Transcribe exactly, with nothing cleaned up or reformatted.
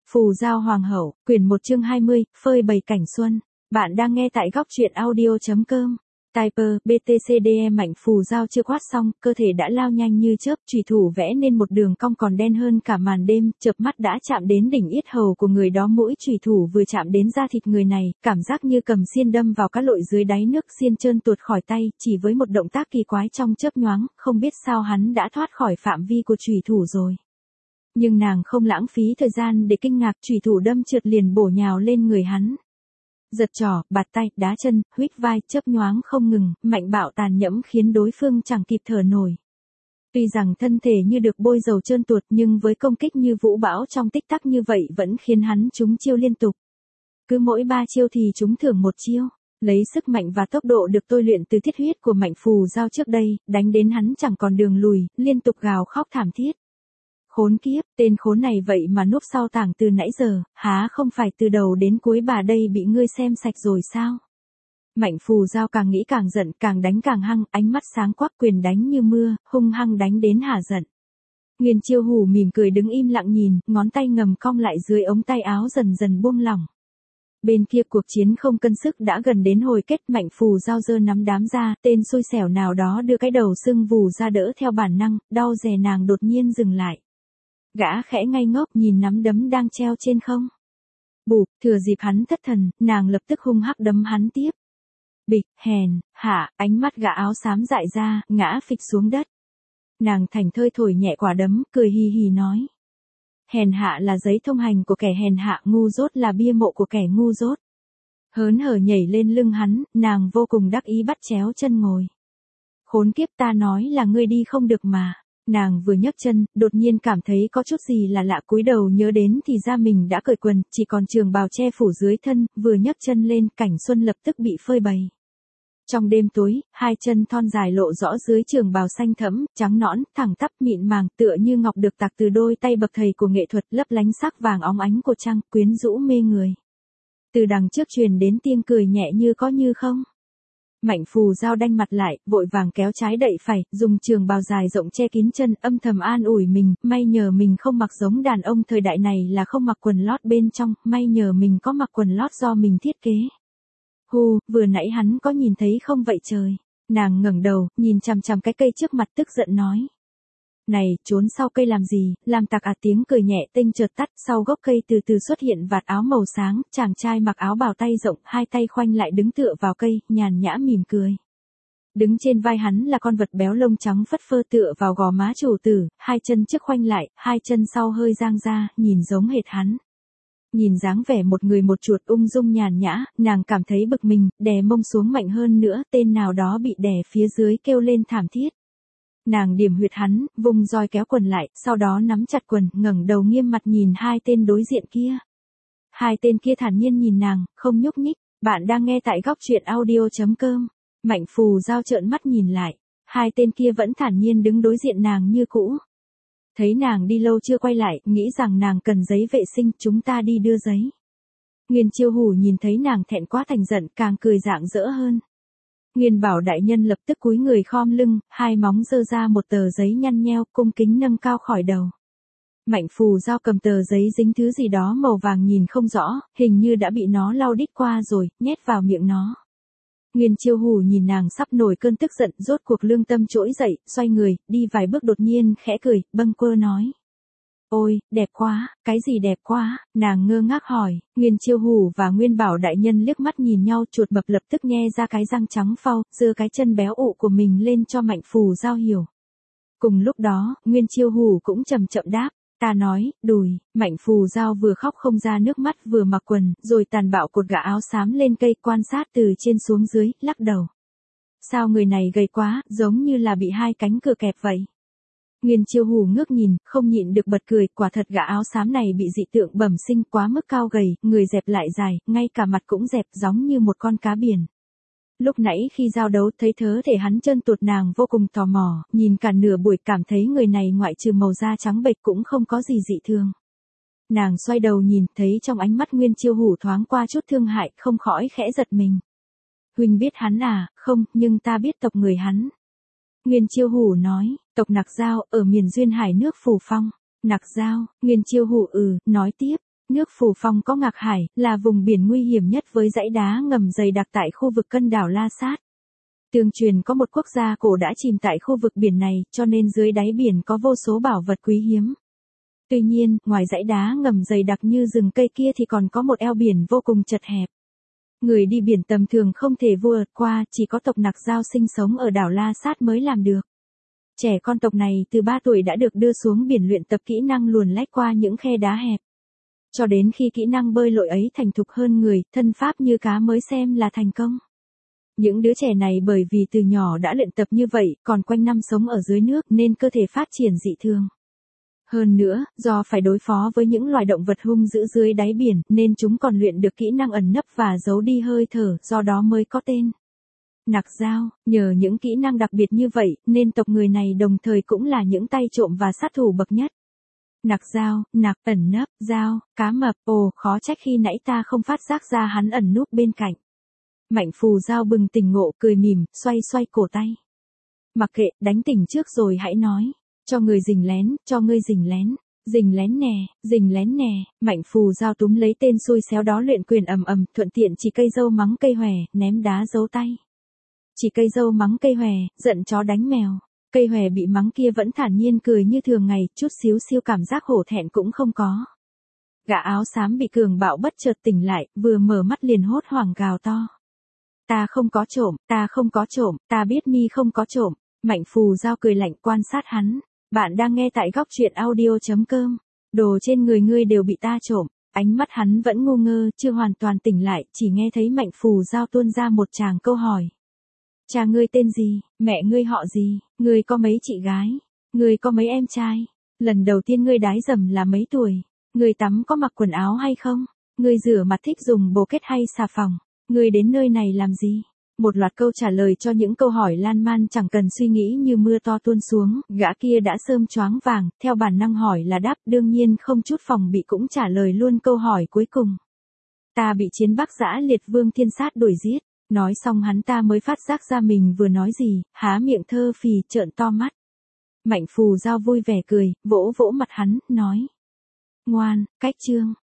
Phù Giao Hoàng hậu, quyển một chương hai mươi, phơi bày cảnh xuân. Bạn đang nghe tại góc truyện audio chấm com. Typer, bê tê xê đê e Mạnh Phù Giao chưa quát xong, cơ thể đã lao nhanh như chớp, chủy thủ vẽ nên một đường cong còn đen hơn cả màn đêm, chợp mắt đã chạm đến đỉnh yết hầu của người đó. Mũi chủy thủ vừa chạm đến da thịt người này, cảm giác như cầm xiên đâm vào cá lội dưới đáy nước, xiên trơn tuột khỏi tay, chỉ với một động tác kỳ quái trong chớp nhoáng, không biết sao hắn đã thoát khỏi phạm vi của chủy thủ rồi. Nhưng nàng không lãng phí thời gian để kinh ngạc, chủy thủ đâm trượt liền bổ nhào lên người hắn. Giật trỏ, bạt tay, đá chân, huýt vai, chớp nhoáng không ngừng, mạnh bạo tàn nhẫn khiến đối phương chẳng kịp thở nổi. Tuy rằng thân thể như được bôi dầu trơn tuột nhưng với công kích như vũ bão trong tích tắc như vậy vẫn khiến hắn trúng chiêu liên tục. Cứ mỗi ba chiêu thì trúng thưởng một chiêu. Lấy sức mạnh và tốc độ được tôi luyện từ thiết huyết của Mạnh Phù Giao trước đây, đánh đến hắn chẳng còn đường lùi, liên tục gào khóc thảm thiết. Khốn kiếp, tên khốn này vậy mà núp sau tảng từ nãy giờ, há không phải từ đầu đến cuối bà đây bị ngươi xem sạch rồi sao? Mạnh Phù Giao càng nghĩ càng giận, càng đánh càng hăng, ánh mắt sáng quắc, quyền đánh như mưa, hung hăng đánh đến hả giận. Nguyên Chiêu Hủ mỉm cười đứng im lặng nhìn, ngón tay ngầm cong lại dưới ống tay áo dần dần buông lỏng. Bên kia cuộc chiến không cân sức đã gần đến hồi kết. Mạnh Phù Giao giơ nắm đám ra, tên xui xẻo nào đó đưa cái đầu sưng vù ra đỡ theo bản năng, đau rè nàng đột nhiên dừng lại. Gã khẽ ngây ngốc nhìn nắm đấm đang treo trên không. Bụp, thừa dịp hắn thất thần, nàng lập tức hung hăng đấm hắn tiếp. Bịch, hèn, hạ, ánh mắt gã áo xám dại ra, ngã phịch xuống đất. Nàng thành thơi thổi nhẹ quả đấm, cười hì hì nói. Hèn hạ là giấy thông hành của kẻ hèn hạ, ngu dốt là bia mộ của kẻ ngu dốt. Hớn hở nhảy lên lưng hắn, nàng vô cùng đắc ý bắt chéo chân ngồi. Khốn kiếp, ta nói là ngươi đi không được mà. Nàng vừa nhấc chân, đột nhiên cảm thấy có chút gì là lạ, cúi đầu nhớ đến thì ra mình đã cởi quần, chỉ còn trường bào che phủ dưới thân, vừa nhấc chân lên, cảnh xuân lập tức bị phơi bày. Trong đêm tối, hai chân thon dài lộ rõ dưới trường bào xanh thẫm, trắng nõn, thẳng tắp mịn màng, tựa như ngọc được tạc từ đôi tay bậc thầy của nghệ thuật, lấp lánh sắc vàng óng ánh của trăng, quyến rũ mê người. Từ đằng trước truyền đến tiếng cười nhẹ như có như không. Mạnh Phù Giao đanh mặt lại, vội vàng kéo trái đậy phải, dùng trường bào dài rộng che kín chân, âm thầm an ủi mình, may nhờ mình không mặc giống đàn ông thời đại này là không mặc quần lót bên trong, may nhờ mình có mặc quần lót do mình thiết kế. Hù, vừa nãy hắn có nhìn thấy không vậy trời? Nàng ngẩng đầu, nhìn chằm chằm cái cây trước mặt tức giận nói. Này, trốn sau cây làm gì, làm tạc à. Tiếng cười nhẹ tinh chợt tắt, sau gốc cây từ từ xuất hiện vạt áo màu sáng, chàng trai mặc áo bào tay rộng, hai tay khoanh lại đứng tựa vào cây, nhàn nhã mỉm cười. Đứng trên vai hắn là con vật béo lông trắng phất phơ tựa vào gò má chủ tử, hai chân trước khoanh lại, hai chân sau hơi dang ra, nhìn giống hệt hắn. Nhìn dáng vẻ một người một chuột ung dung nhàn nhã, nàng cảm thấy bực mình, đè mông xuống mạnh hơn nữa, tên nào đó bị đè phía dưới kêu lên thảm thiết. Nàng điểm huyệt hắn, vùng roi kéo quần lại, sau đó nắm chặt quần, ngẩng đầu nghiêm mặt nhìn hai tên đối diện kia. Hai tên kia thản nhiên nhìn nàng, không nhúc nhích. Bạn đang nghe tại góc truyện audio chấm com. Mạnh Phù Giao trợn mắt nhìn lại. Hai tên kia vẫn thản nhiên đứng đối diện nàng như cũ. Thấy nàng đi lâu chưa quay lại, nghĩ rằng nàng cần giấy vệ sinh, chúng ta đi đưa giấy. Nguyên Chiêu Hủ nhìn thấy nàng thẹn quá thành giận, càng cười rạng rỡ hơn. Nguyên Bảo đại nhân lập tức cúi người khom lưng, hai móng giơ ra một tờ giấy nhăn nheo, cung kính nâng cao khỏi đầu. Mạnh Phù Giao cầm tờ giấy dính thứ gì đó màu vàng nhìn không rõ, hình như đã bị nó lau đít qua rồi, nhét vào miệng nó. Nguyên Chiêu Hủ nhìn nàng sắp nổi cơn tức giận, rốt cuộc lương tâm trỗi dậy, xoay người, đi vài bước đột nhiên khẽ cười, bâng quơ nói. Ôi, đẹp quá, cái gì đẹp quá, nàng ngơ ngác hỏi. Nguyên Chiêu Hủ và Nguyên Bảo đại nhân liếc mắt nhìn nhau, chuột mập lập tức nhe ra cái răng trắng phau, giơ cái chân béo ụ của mình lên cho Mạnh Phù Giao hiểu. Cùng lúc đó, Nguyên Chiêu Hủ cũng chậm chậm đáp, ta nói, đùi. Mạnh Phù Giao vừa khóc không ra nước mắt vừa mặc quần, rồi tàn bạo cột gã áo xám lên cây, quan sát từ trên xuống dưới, lắc đầu. Sao người này gầy quá, giống như là bị hai cánh cửa kẹp vậy. Nguyên Chiêu Hủ ngước nhìn, không nhịn được bật cười, quả thật gã áo xám này bị dị tượng bẩm sinh, quá mức cao gầy, người dẹp lại dài, ngay cả mặt cũng dẹp, giống như một con cá biển. Lúc nãy khi giao đấu thấy thớ thể hắn trơn tuột, nàng vô cùng tò mò, nhìn cả nửa buổi cảm thấy người này ngoại trừ màu da trắng bệch cũng không có gì dị thường. Nàng xoay đầu nhìn, thấy trong ánh mắt Nguyên Chiêu Hủ thoáng qua chút thương hại, không khỏi khẽ giật mình. Huynh biết hắn à? Không, nhưng ta biết tộc người hắn. Nguyên Chiêu Hủ nói, tộc Nặc Dao, ở miền duyên hải nước Phù Phong. Nặc Dao, Nguyên Chiêu Hủ ừ, nói tiếp, Nước Phù Phong có Ngạc Hải, là vùng biển nguy hiểm nhất với dãy đá ngầm dày đặc tại khu vực Cân đảo La Sát. Tương truyền có một quốc gia cổ đã chìm tại khu vực biển này, cho nên dưới đáy biển có vô số bảo vật quý hiếm. Tuy nhiên, ngoài dãy đá ngầm dày đặc như rừng cây kia thì còn có một eo biển vô cùng chật hẹp. Người đi biển tầm thường không thể vượt qua, chỉ có tộc Nạc Dao sinh sống ở đảo La Sát mới làm được. Trẻ con tộc này từ ba tuổi đã được đưa xuống biển luyện tập kỹ năng luồn lách qua những khe đá hẹp. Cho đến khi kỹ năng bơi lội ấy thành thục hơn người, thân pháp như cá mới xem là thành công. Những đứa trẻ này bởi vì từ nhỏ đã luyện tập như vậy, còn quanh năm sống ở dưới nước nên cơ thể phát triển dị thường. Hơn nữa, do phải đối phó với những loài động vật hung dữ dưới đáy biển, nên chúng còn luyện được kỹ năng ẩn nấp và giấu đi hơi thở, do đó mới có tên Nạc Dao. Nhờ những kỹ năng đặc biệt như vậy, nên tộc người này đồng thời cũng là những tay trộm và sát thủ bậc nhất. Nạc Dao, nạc, ẩn nấp, dao, cá mập, ồ, khó trách khi nãy ta không phát giác ra hắn ẩn núp bên cạnh. Mạnh Phù Dao bừng tỉnh ngộ, cười mỉm, xoay xoay cổ tay. Mặc kệ, đánh tỉnh trước rồi hãy nói. Cho người rình lén, cho ngươi rình lén. Rình lén nè, rình lén nè. Mạnh Phù Dao túm lấy tên xui xéo đó luyện quyền ầm ầm, thuận tiện chỉ cây dâu mắng cây hòe, ném đá giấu tay. Chỉ cây dâu mắng cây hòe, giận chó đánh mèo. Cây hòe bị mắng kia vẫn thản nhiên cười như thường ngày, chút xíu siêu cảm giác hổ thẹn cũng không có. Gã áo xám bị cường bạo bất chợt tỉnh lại, vừa mở mắt liền hốt hoảng gào to. Ta không có trộm, ta không có trộm, ta biết mi không có trộm. Mạnh Phù Dao cười lạnh quan sát hắn. Bạn đang nghe tại góc truyện audio chấm com. Đồ trên người ngươi đều bị ta trộm. Ánh mắt hắn vẫn ngu ngơ, chưa hoàn toàn tỉnh lại, chỉ nghe thấy Mạnh Phù Dao tuôn ra một tràng câu hỏi. Cha ngươi tên gì, mẹ ngươi họ gì, ngươi có mấy chị gái, ngươi có mấy em trai, lần đầu tiên ngươi đái dầm là mấy tuổi, ngươi tắm có mặc quần áo hay không, ngươi rửa mặt thích dùng bồ kết hay xà phòng, ngươi đến nơi này làm gì? Một loạt câu trả lời cho những câu hỏi lan man chẳng cần suy nghĩ như mưa to tuôn xuống, gã kia đã sơm choáng vàng, theo bản năng hỏi là đáp, đương nhiên không chút phòng bị cũng trả lời luôn câu hỏi cuối cùng. Ta bị chiến Bắc Dã Liệt Vương Thiên Sát đuổi giết. Nói xong hắn ta mới phát giác ra mình vừa nói gì, há miệng thơ phì trợn to mắt. Mạnh Phù Dao vui vẻ cười, vỗ vỗ mặt hắn, nói. Ngoan, cách chương.